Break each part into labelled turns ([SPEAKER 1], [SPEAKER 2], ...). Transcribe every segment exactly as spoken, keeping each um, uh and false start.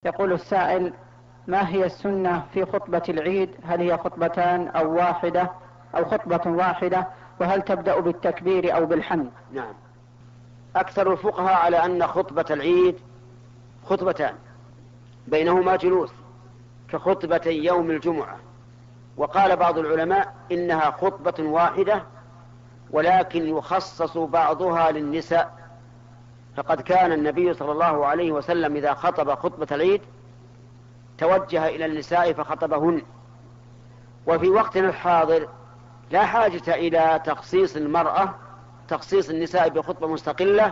[SPEAKER 1] يقول السائل: ما هي السنة في خطبة العيد؟ هل هي خطبتان أو واحدة أو خطبة واحدة؟ وهل تبدأ بالتكبير أو بالحمد؟
[SPEAKER 2] نعم، أكثر الفقهاء على أن خطبة العيد خطبتان بينهما جلوس كخطبتي يوم الجمعة، وقال بعض العلماء إنها خطبة واحدة ولكن يخصص بعضها للنساء، فقد كان النبي صلى الله عليه وسلم إذا خطب خطبة العيد توجه إلى النساء فخطبهن. وفي وقتنا الحاضر لا حاجة إلى تخصيص المرأة تخصيص النساء بخطبة مستقلة.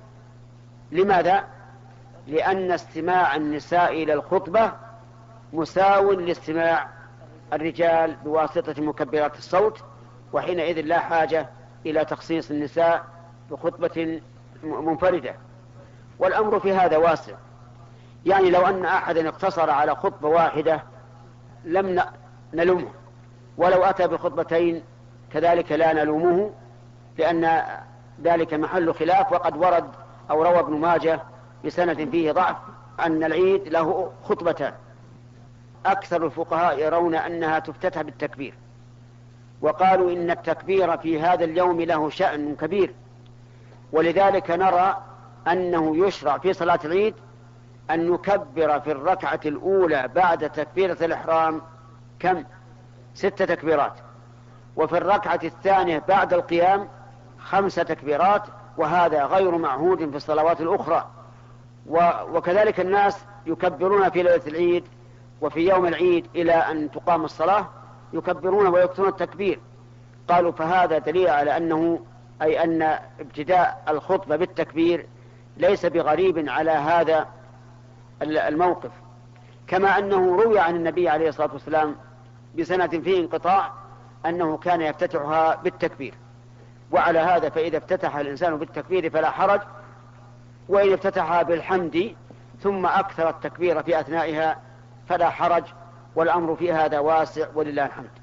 [SPEAKER 2] لماذا؟ لأن استماع النساء إلى الخطبة مساو لاستماع الرجال بواسطة مكبرات الصوت، وحينئذ لا حاجة إلى تخصيص النساء بخطبة منفردة. والأمر في هذا واسع، يعني لو أن أحدا اقتصر على خطبة واحدة لم نلومه، ولو أتى بخطبتين كذلك لا نلومه، لأن ذلك محل خلاف. وقد ورد أو روى ابن ماجه بسند فيه ضعف أن العيد له خطبتان. أكثر الفقهاء يرون أنها تفتتح بالتكبير، وقالوا إن التكبير في هذا اليوم له شأن كبير، ولذلك نرى أنه يشرع في صلاة العيد أن نكبر في الركعة الأولى بعد تكبيرة الإحرام كم؟ ست تكبيرات، وفي الركعة الثانية بعد القيام خمس تكبيرات، وهذا غير معهود في الصلوات الأخرى. وكذلك الناس يكبرون في ليلة العيد وفي يوم العيد إلى أن تقام الصلاة يكبرون ويكثرون التكبير. قالوا فهذا دليل على أنه أي أن ابتداء الخطبة بالتكبير ليس بغريب على هذا الموقف، كما أنه روي عن النبي عليه الصلاة والسلام بسنة فيه انقطاع أنه كان يفتتحها بالتكبير. وعلى هذا فإذا افتتح الإنسان بالتكبير فلا حرج، وإن افتتحها بالحمد ثم أكثر التكبير في أثنائها فلا حرج، والأمر في هذا واسع ولله الحمد.